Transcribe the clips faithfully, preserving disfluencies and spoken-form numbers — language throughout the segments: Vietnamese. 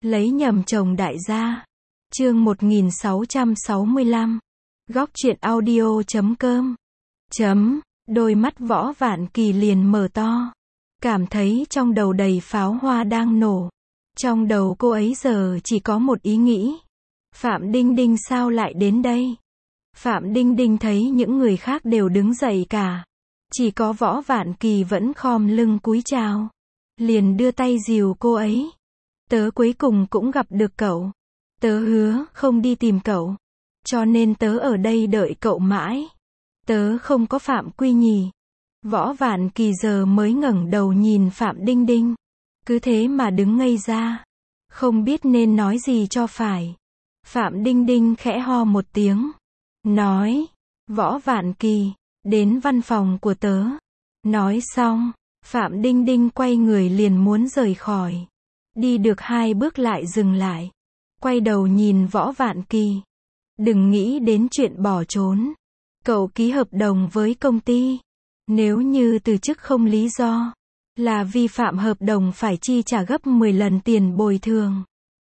Lấy nhầm chồng đại gia. Chương một nghìn sáu trăm sáu mươi lăm. Góc truyện audio chấm com. Chấm, đôi mắt Võ Vạn Kỳ liền mở to. Cảm thấy trong đầu đầy pháo hoa đang nổ. Trong đầu cô ấy giờ chỉ có một ý nghĩ. Phạm Đinh Đinh sao lại đến đây? Phạm Đinh Đinh thấy những người khác đều đứng dậy cả. Chỉ có Võ Vạn Kỳ vẫn khom lưng cúi chào. Liền đưa tay dìu cô ấy. Tớ cuối cùng cũng gặp được cậu. Tớ hứa không đi tìm cậu. Cho nên tớ ở đây đợi cậu mãi. Tớ không có phạm quy nhỉ. Võ Vạn Kỳ giờ mới ngẩng đầu nhìn Phạm Đinh Đinh. Cứ thế mà đứng ngây ra. Không biết nên nói gì cho phải. Phạm Đinh Đinh khẽ ho một tiếng. Nói, Võ Vạn Kỳ, đến văn phòng của tớ. Nói xong, Phạm Đinh Đinh quay người liền muốn rời khỏi. Đi được hai bước lại dừng lại. Quay đầu nhìn Võ Vạn Kỳ. Đừng nghĩ đến chuyện bỏ trốn. Cậu ký hợp đồng với công ty. Nếu như từ chức không lý do, là vi phạm hợp đồng phải chi trả gấp mười lần tiền bồi thường.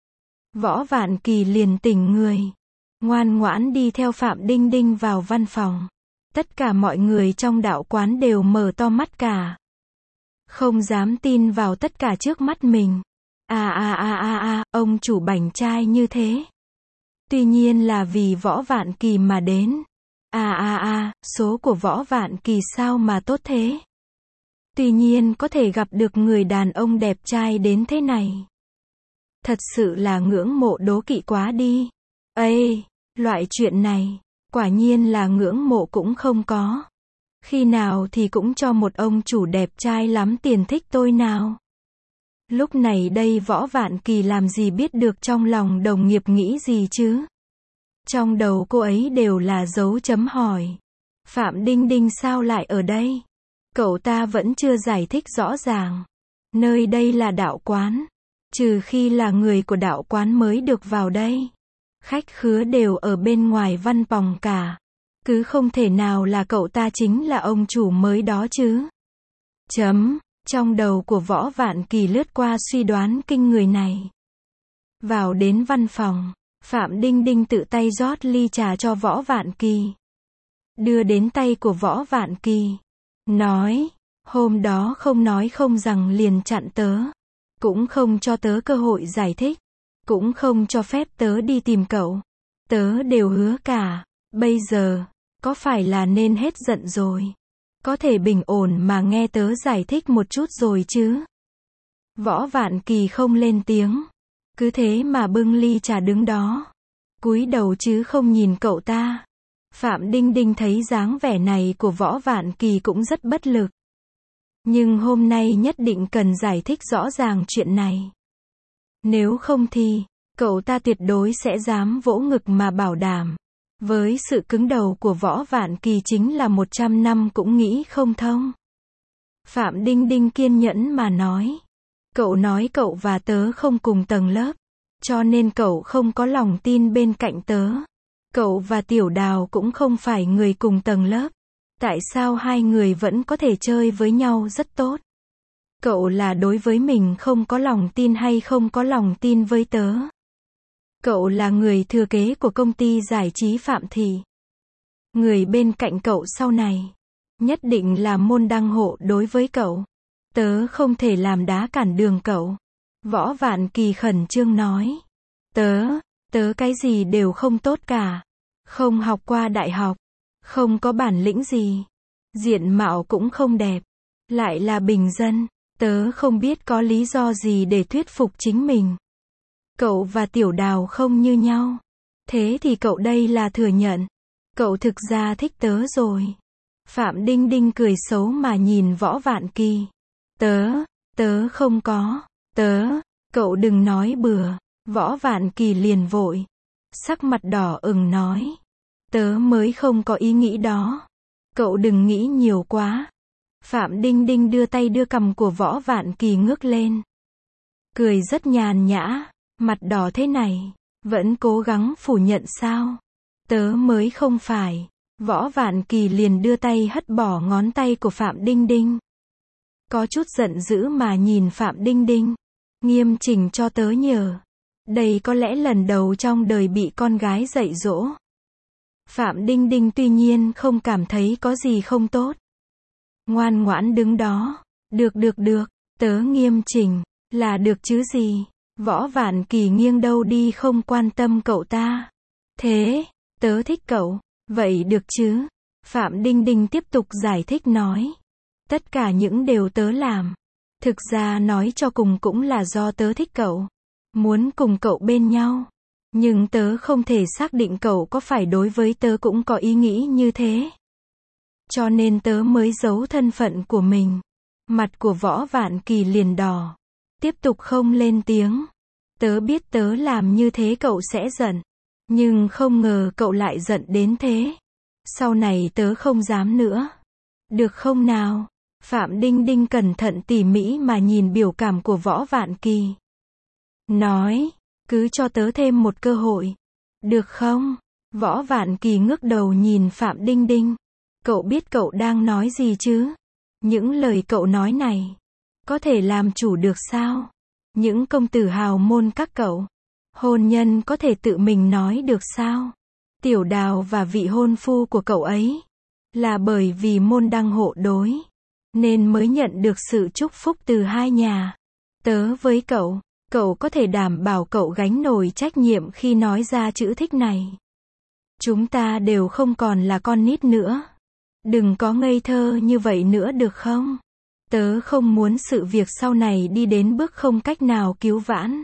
Võ Vạn Kỳ liền tỉnh người. Ngoan ngoãn đi theo Phạm Đinh Đinh vào văn phòng. Tất cả mọi người trong đạo quán đều mở to mắt cả. Không dám tin vào tất cả trước mắt mình. À à à à à, ông chủ bảnh trai như thế. Tuy nhiên là vì Võ Vạn Kỳ mà đến. À à à, số của Võ Vạn Kỳ sao mà tốt thế? Tuy nhiên có thể gặp được người đàn ông đẹp trai đến thế này. Thật sự là ngưỡng mộ đố kỵ quá đi. Ê, loại chuyện này, quả nhiên là ngưỡng mộ cũng không có. Khi nào thì cũng cho một ông chủ đẹp trai lắm tiền thích tôi nào. Lúc này đây Võ Vạn Kỳ làm gì biết được trong lòng đồng nghiệp nghĩ gì chứ? Trong đầu cô ấy đều là dấu chấm hỏi. Phạm Đinh Đinh sao lại ở đây? Cậu ta vẫn chưa giải thích rõ ràng. Nơi đây là đạo quán. Trừ khi là người của đạo quán mới được vào đây. Khách khứa đều ở bên ngoài văn phòng cả. Cứ không thể nào là cậu ta chính là ông chủ mới đó chứ. Chấm. Trong đầu của Võ Vạn Kỳ lướt qua suy đoán kinh người này. Vào đến văn phòng, Phạm Đinh Đinh tự tay rót ly trà cho Võ Vạn Kỳ. Đưa đến tay của Võ Vạn Kỳ. Nói, hôm đó không nói không rằng liền chặn tớ. Cũng không cho tớ cơ hội giải thích. Cũng không cho phép tớ đi tìm cậu. Tớ đều hứa cả. Bây giờ, có phải là nên hết giận rồi? Có thể bình ổn mà nghe tớ giải thích một chút rồi chứ? Võ Vạn Kỳ không lên tiếng. Cứ thế mà bưng ly trà đứng đó. Cúi đầu chứ không nhìn cậu ta. Phạm Đinh Đinh thấy dáng vẻ này của Võ Vạn Kỳ cũng rất bất lực. Nhưng hôm nay nhất định cần giải thích rõ ràng chuyện này. Nếu không thì, cậu ta tuyệt đối sẽ dám vỗ ngực mà bảo đảm. Với sự cứng đầu của Võ Vạn Kỳ chính là một trăm năm cũng nghĩ không thông. Phạm Đinh Đinh kiên nhẫn mà nói. Cậu nói cậu và tớ không cùng tầng lớp. Cho nên cậu không có lòng tin bên cạnh tớ. Cậu và Tiểu Đào cũng không phải người cùng tầng lớp. Tại sao hai người vẫn có thể chơi với nhau rất tốt? Cậu là đối với mình không có lòng tin hay không có lòng tin với tớ? Cậu là người thừa kế của công ty giải trí Phạm Thị. Người bên cạnh cậu sau này, nhất định là môn đăng hộ đối với cậu. Tớ không thể làm đá cản đường cậu. Võ Vạn Kỳ khẩn trương nói. Tớ, tớ cái gì đều không tốt cả. Không học qua đại học. Không có bản lĩnh gì. Diện mạo cũng không đẹp. Lại là bình dân. Tớ không biết có lý do gì để thuyết phục chính mình. Cậu và Tiểu Đào không như nhau. Thế thì cậu đây là thừa nhận. Cậu thực ra thích tớ rồi. Phạm Đinh Đinh cười xấu mà nhìn Võ Vạn Kỳ. Tớ, tớ không có. Tớ, cậu đừng nói bừa. Võ Vạn Kỳ liền vội. Sắc mặt đỏ ửng nói. Tớ mới không có ý nghĩ đó. Cậu đừng nghĩ nhiều quá. Phạm Đinh Đinh đưa tay đưa cằm của Võ Vạn Kỳ ngước lên. Cười rất nhàn nhã. Mặt đỏ thế này, vẫn cố gắng phủ nhận sao? Tớ mới không phải. Võ Vạn Kỳ liền đưa tay hất bỏ ngón tay của Phạm Đinh Đinh. Có chút giận dữ mà nhìn Phạm Đinh Đinh. Nghiêm chỉnh cho tớ nhờ. Đây có lẽ lần đầu trong đời bị con gái dạy dỗ. Phạm Đinh Đinh tuy nhiên không cảm thấy có gì không tốt. Ngoan ngoãn đứng đó. Được được được, tớ nghiêm chỉnh, là được chứ gì. Võ Vạn Kỳ nghiêng đâu đi không quan tâm cậu ta. Thế, tớ thích cậu, vậy được chứ. Phạm Đinh Đinh tiếp tục giải thích nói. Tất cả những điều tớ làm. Thực ra nói cho cùng cũng là do tớ thích cậu. Muốn cùng cậu bên nhau. Nhưng tớ không thể xác định cậu có phải đối với tớ cũng có ý nghĩ như thế. Cho nên tớ mới giấu thân phận của mình. Mặt của Võ Vạn Kỳ liền đỏ. Tiếp tục không lên tiếng. Tớ biết tớ làm như thế cậu sẽ giận. Nhưng không ngờ cậu lại giận đến thế. Sau này tớ không dám nữa. Được không nào? Phạm Đinh Đinh cẩn thận tỉ mỉ mà nhìn biểu cảm của Võ Vạn Kỳ. Nói, cứ cho tớ thêm một cơ hội. Được không? Võ Vạn Kỳ ngước đầu nhìn Phạm Đinh Đinh. Cậu biết cậu đang nói gì chứ? Những lời cậu nói này, có thể làm chủ được sao? Những công tử hào môn các cậu, hôn nhân có thể tự mình nói được sao? Tiểu Đào và vị hôn phu của cậu ấy, là bởi vì môn đăng hộ đối, nên mới nhận được sự chúc phúc từ hai nhà. Tớ với cậu, cậu có thể đảm bảo cậu gánh nổi trách nhiệm khi nói ra chữ thích này. Chúng ta đều không còn là con nít nữa. Đừng có ngây thơ như vậy nữa được không? Tớ không muốn sự việc sau này đi đến bước không cách nào cứu vãn.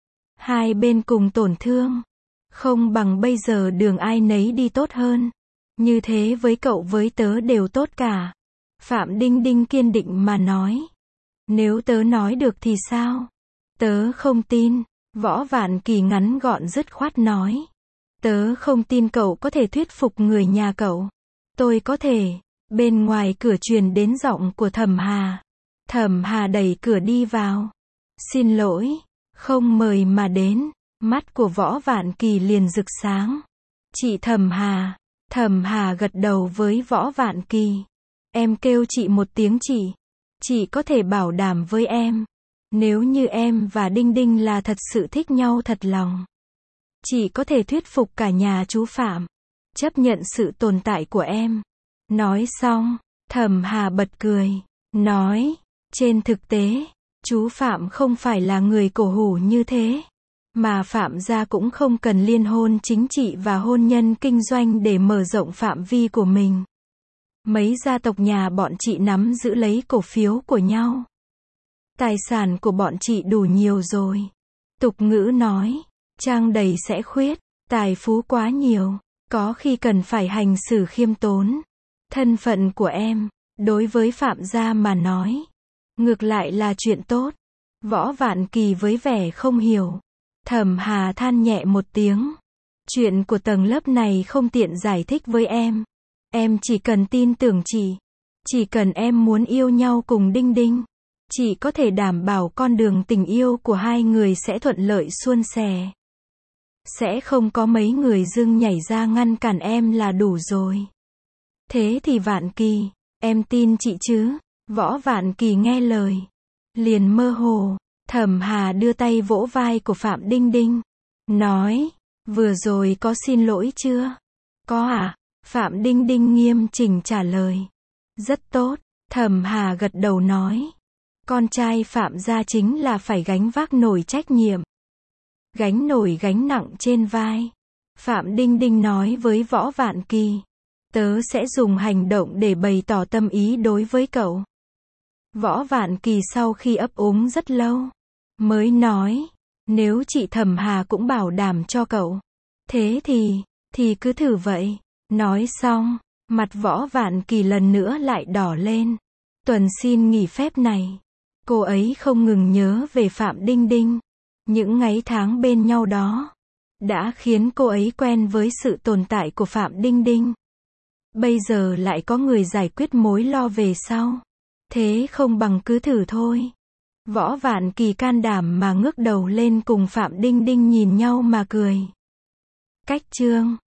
Hai bên cùng tổn thương. Không bằng bây giờ đường ai nấy đi tốt hơn. Như thế với cậu với tớ đều tốt cả. Phạm Đinh Đinh kiên định mà nói. Nếu tớ nói được thì sao? Tớ không tin. Võ Vạn Kỳ ngắn gọn dứt khoát nói. Tớ không tin cậu có thể thuyết phục người nhà cậu. Tôi có thể. Bên ngoài cửa truyền đến giọng của Thẩm Hà. Thẩm Hà đẩy cửa đi vào. Xin lỗi, không mời mà đến. Mắt của Võ Vạn Kỳ liền rực sáng. Chị Thẩm Hà. Thẩm Hà gật đầu với Võ Vạn Kỳ. Em kêu chị một tiếng chị. Chị có thể bảo đảm với em. Nếu như em và Đinh Đinh là thật sự thích nhau thật lòng. Chị có thể thuyết phục cả nhà chú Phạm. Chấp nhận sự tồn tại của em. Nói xong, Thẩm Hà bật cười. Nói, trên thực tế, chú Phạm không phải là người cổ hủ như thế. Mà Phạm gia cũng không cần liên hôn chính trị và hôn nhân kinh doanh để mở rộng phạm vi của mình. Mấy gia tộc nhà bọn chị nắm giữ lấy cổ phiếu của nhau. Tài sản của bọn chị đủ nhiều rồi. Tục ngữ nói, trang đầy sẽ khuyết, tài phú quá nhiều, có khi cần phải hành xử khiêm tốn. Thân phận của em, đối với Phạm gia mà nói, ngược lại là chuyện tốt. Võ Vạn Kỳ với vẻ không hiểu. Thẩm Hà than nhẹ một tiếng. Chuyện của tầng lớp này không tiện giải thích với em. Em chỉ cần tin tưởng chị. Chỉ cần em muốn yêu nhau cùng Đinh Đinh. Chị có thể đảm bảo con đường tình yêu của hai người sẽ thuận lợi suôn sẻ. Sẽ không có mấy người dưng nhảy ra ngăn cản em là đủ rồi. Thế thì Vạn Kỳ, em tin chị chứ? Võ Vạn Kỳ nghe lời. Liền mơ hồ. Thẩm Hà đưa tay vỗ vai của Phạm Đinh Đinh. Nói, vừa rồi có xin lỗi chưa? Có à? Phạm Đinh Đinh nghiêm chỉnh trả lời. Rất tốt. Thẩm Hà gật đầu nói. Con trai Phạm gia chính là phải gánh vác nổi trách nhiệm. Gánh nổi gánh nặng trên vai. Phạm Đinh Đinh nói với Võ Vạn Kỳ. Tớ sẽ dùng hành động để bày tỏ tâm ý đối với cậu. Võ Vạn Kỳ sau khi ấp úng rất lâu, mới nói, nếu chị Thẩm Hà cũng bảo đảm cho cậu, thế thì, thì cứ thử vậy. Nói xong, mặt Võ Vạn Kỳ lần nữa lại đỏ lên. Tuần xin nghỉ phép này, cô ấy không ngừng nhớ về Phạm Đinh Đinh. Những ngày tháng bên nhau đó, đã khiến cô ấy quen với sự tồn tại của Phạm Đinh Đinh. Bây giờ lại có người giải quyết mối lo về sau. Thế không bằng cứ thử thôi. Võ Vạn Kỳ can đảm mà ngước đầu lên cùng Phạm Đinh Đinh nhìn nhau mà cười. Cách chương